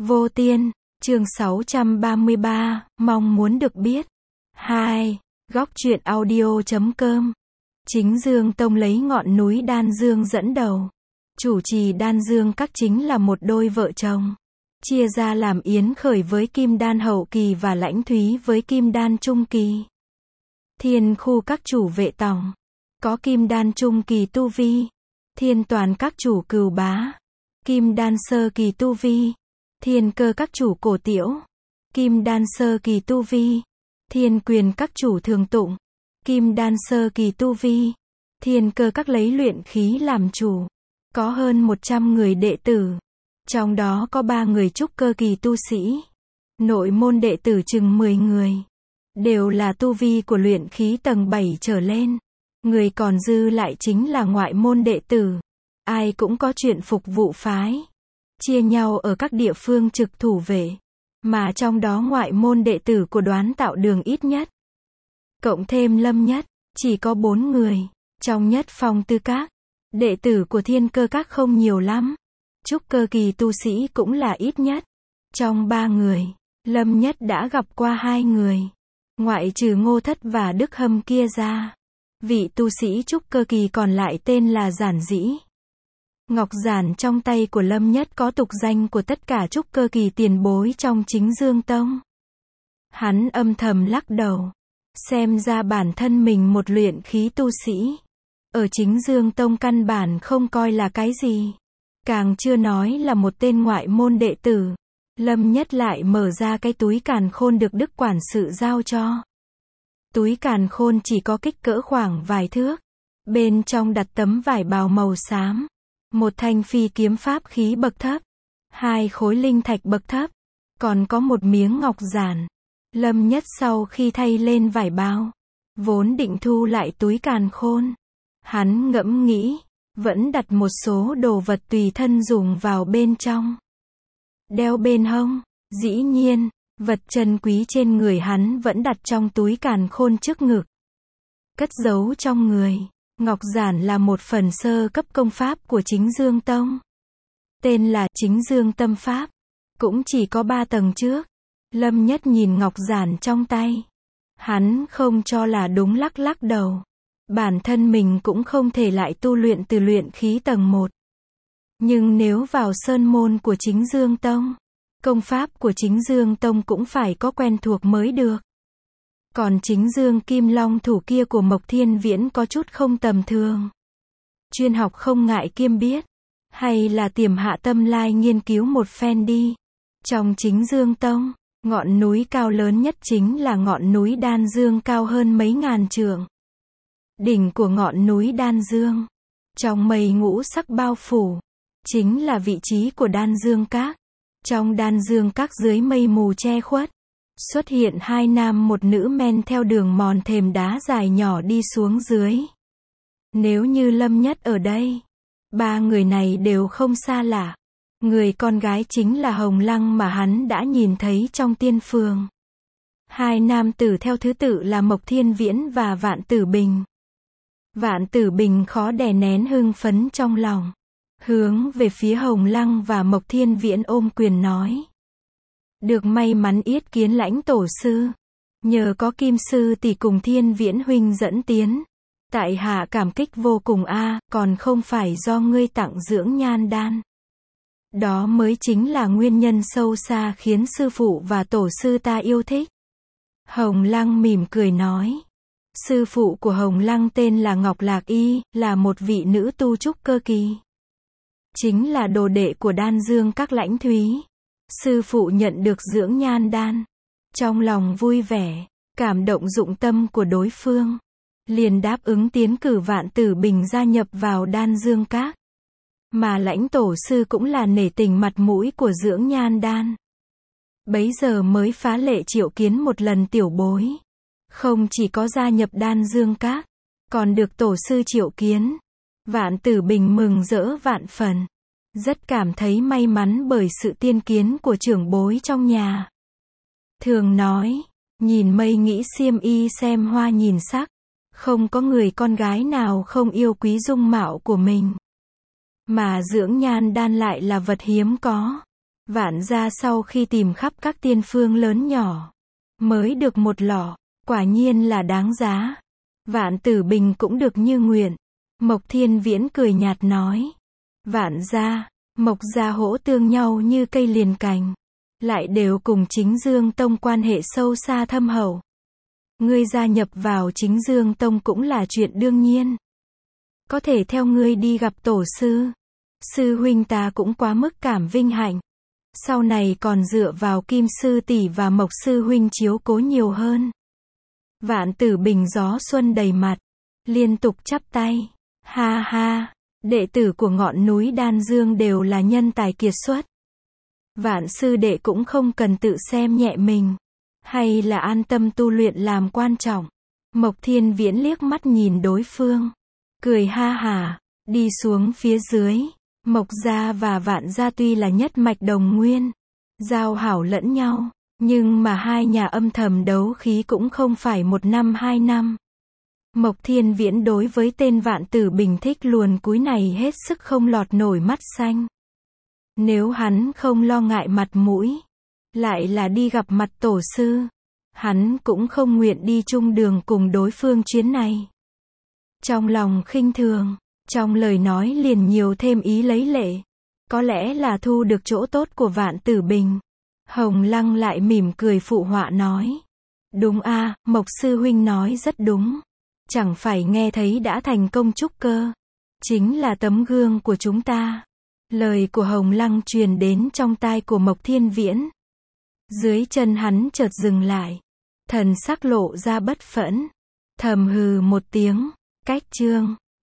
Vô Tiên, chương 633, mong muốn được biết. 2. Góc truyện audio.com. Chính Dương Tông lấy ngọn núi Đan Dương dẫn đầu. Chủ trì Đan Dương các chính là một đôi vợ chồng. Chia ra làm Yến Khởi với Kim Đan hậu kỳ và Lãnh Thúy với Kim Đan trung kỳ. Thiên khu các chủ vệ tòng. Có Kim Đan trung kỳ tu vi. Thiên toàn các chủ cừu bá. Kim Đan sơ kỳ tu vi. Thiên cơ các chủ cổ tiểu. Kim Đan sơ kỳ tu vi. Thiên quyền các chủ thường tụng. Kim Đan sơ kỳ tu vi. Thiên cơ các lấy luyện khí làm chủ. Có hơn 100 người đệ tử. Trong đó có 3 người trúc cơ kỳ tu sĩ. Nội môn đệ tử chừng 10 người. Đều là tu vi của luyện khí tầng 7 trở lên. Người còn dư lại chính là ngoại môn đệ tử. Ai cũng có chuyện phục vụ phái. Chia nhau ở các địa phương trực thủ vệ. Mà trong đó ngoại môn đệ tử của Đoán Tạo Đường ít nhất. Cộng thêm Lâm Nhất, chỉ có 4 người. Trong Nhất Phong Tư Các, đệ tử của Thiên Cơ Các không nhiều lắm. Trúc cơ kỳ tu sĩ cũng là ít nhất. Trong 3 người, Lâm Nhất đã gặp qua 2 người. Ngoại trừ Ngô Thất và Đức Hâm kia ra. Vị tu sĩ trúc cơ kỳ còn lại tên là Giản Dĩ. Ngọc giản trong tay của Lâm Nhất có tục danh của tất cả trúc cơ kỳ tiền bối trong Chính Dương Tông. Hắn âm thầm lắc đầu. Xem ra bản thân mình một luyện khí tu sĩ. Ở Chính Dương Tông căn bản không coi là cái gì. Càng chưa nói là một tên ngoại môn đệ tử. Lâm Nhất lại mở ra cái túi càn khôn được Đức quản sự giao cho. Túi càn khôn chỉ có kích cỡ khoảng vài thước. Bên trong đặt tấm vải bào màu xám. Một thanh phi kiếm pháp khí bậc thấp. 2 khối linh thạch bậc thấp. Còn có một miếng ngọc giản. Lâm Nhất sau khi thay lên vải bào. Vốn định thu lại túi càn khôn. Hắn ngẫm nghĩ. Vẫn đặt một số đồ vật tùy thân dùng vào bên trong. Đeo bên hông. Dĩ nhiên, vật chân quý trên người hắn vẫn đặt trong túi càn khôn trước ngực. Cất giấu trong người. Ngọc giản là một phần sơ cấp công pháp của Chính Dương Tông. Tên là Chính Dương Tâm Pháp. Cũng chỉ có 3 tầng trước. Lâm Nhất nhìn ngọc giản trong tay. Hắn không cho là đúng, lắc lắc đầu. Bản thân mình cũng không thể lại tu luyện từ luyện khí tầng 1. Nhưng nếu vào sơn môn của Chính Dương Tông, công pháp của Chính Dương Tông cũng phải có quen thuộc mới được. Còn Chính Dương Kim Long thủ kia của Mộc Thiên Viễn có chút không tầm thường. Chuyên học không ngại kiêm biết. Hay là tiềm hạ tâm lai nghiên cứu một phen đi. Trong Chính Dương Tông, ngọn núi cao lớn nhất chính là ngọn núi Đan Dương cao hơn mấy ngàn trượng. Đỉnh của ngọn núi Đan Dương, trong mây ngũ sắc bao phủ, chính là vị trí của Đan Dương Các. Trong Đan Dương Các dưới mây mù che khuất, xuất hiện 2 nam một nữ men theo đường mòn thềm đá dài nhỏ đi xuống dưới. Nếu như Lâm Nhất ở đây, 3 người này đều không xa lạ. Người con gái chính là Hồng Lăng mà hắn đã nhìn thấy trong Tiên Phường. 2 nam tử theo thứ tự là Mộc Thiên Viễn và Vạn Tử Bình. Vạn Tử Bình khó đè nén hưng phấn trong lòng. Hướng về phía Hồng Lăng và Mộc Thiên Viễn ôm quyền nói. Được may mắn yết kiến Lãnh tổ sư. Nhờ có Kim sư tỷ cùng Thiên Viễn huynh dẫn tiến. Tại hạ cảm kích vô cùng còn không phải do ngươi tặng dưỡng nhan đan. Đó mới chính là nguyên nhân sâu xa khiến sư phụ và tổ sư ta yêu thích. Hồng Lăng mỉm cười nói. Sư phụ của Hồng Lăng tên là Ngọc Lạc Y, là một vị nữ tu trúc cơ kỳ. Chính là đồ đệ của Đan Dương Các Lãnh Thúy. Sư phụ nhận được dưỡng nhan đan. Trong lòng vui vẻ, cảm động dụng tâm của đối phương. Liền đáp ứng tiến cử Vạn Tử Bình gia nhập vào Đan Dương Các. Mà Lãnh tổ sư cũng là nể tình mặt mũi của dưỡng nhan đan. Bấy giờ mới phá lệ triệu kiến một lần tiểu bối. Không chỉ có gia nhập Đan Dương Các, còn được tổ sư triệu kiến. Vạn Tử Bình mừng rỡ vạn phần. Rất cảm thấy may mắn bởi sự tiên kiến của trưởng bối trong nhà. Thường nói, nhìn mây nghĩ xiêm y xem hoa nhìn sắc. Không có người con gái nào không yêu quý dung mạo của mình. Mà dưỡng nhan đan lại là vật hiếm có. Vạn gia sau khi tìm khắp các tiên phương lớn nhỏ, mới được một lọ, quả nhiên là đáng giá. Vạn Tử Bình cũng được như nguyện. Mộc Thiên Viễn cười nhạt nói. Vạn gia, Mộc gia hỗ tương nhau như cây liền cành, lại đều cùng Chính Dương Tông quan hệ sâu xa thâm hậu. Ngươi gia nhập vào Chính Dương Tông cũng là chuyện đương nhiên. Có thể theo ngươi đi gặp tổ sư. Sư huynh ta cũng quá mức cảm vinh hạnh. Sau này còn dựa vào Kim sư tỷ và Mộc sư huynh chiếu cố nhiều hơn. Vạn Tử Bình gió xuân đầy mặt, liên tục chắp tay. Ha ha, đệ tử của ngọn núi Đan Dương đều là nhân tài kiệt xuất. Vạn sư đệ cũng không cần tự xem nhẹ mình, hay là an tâm tu luyện làm quan trọng. Mộc Thiên Viễn liếc mắt nhìn đối phương, cười ha hả, đi xuống phía dưới. Mộc gia và Vạn gia tuy là nhất mạch đồng nguyên, giao hảo lẫn nhau, nhưng mà hai nhà âm thầm đấu khí cũng không phải 1 năm 2 năm. Mộc Thiên Viễn đối với tên Vạn Tử Bình thích luồn cúi này hết sức không lọt nổi mắt xanh. Nếu hắn không lo ngại mặt mũi, lại là đi gặp mặt tổ sư, hắn cũng không nguyện đi chung đường cùng đối phương chuyến này. Trong lòng khinh thường, trong lời nói liền nhiều thêm ý lấy lệ. Có lẽ là thu được chỗ tốt của Vạn Tử Bình. Hồng Lăng lại mỉm cười phụ họa nói. Đúng a, Mộc sư huynh nói rất đúng. Chẳng phải nghe thấy đã thành công trúc cơ, chính là tấm gương của chúng ta. Lời của Hồng Lăng truyền đến trong tai của Mộc Thiên Viễn. Dưới chân hắn chợt dừng lại, thần sắc lộ ra bất phẫn, thầm hừ một tiếng, cách chương.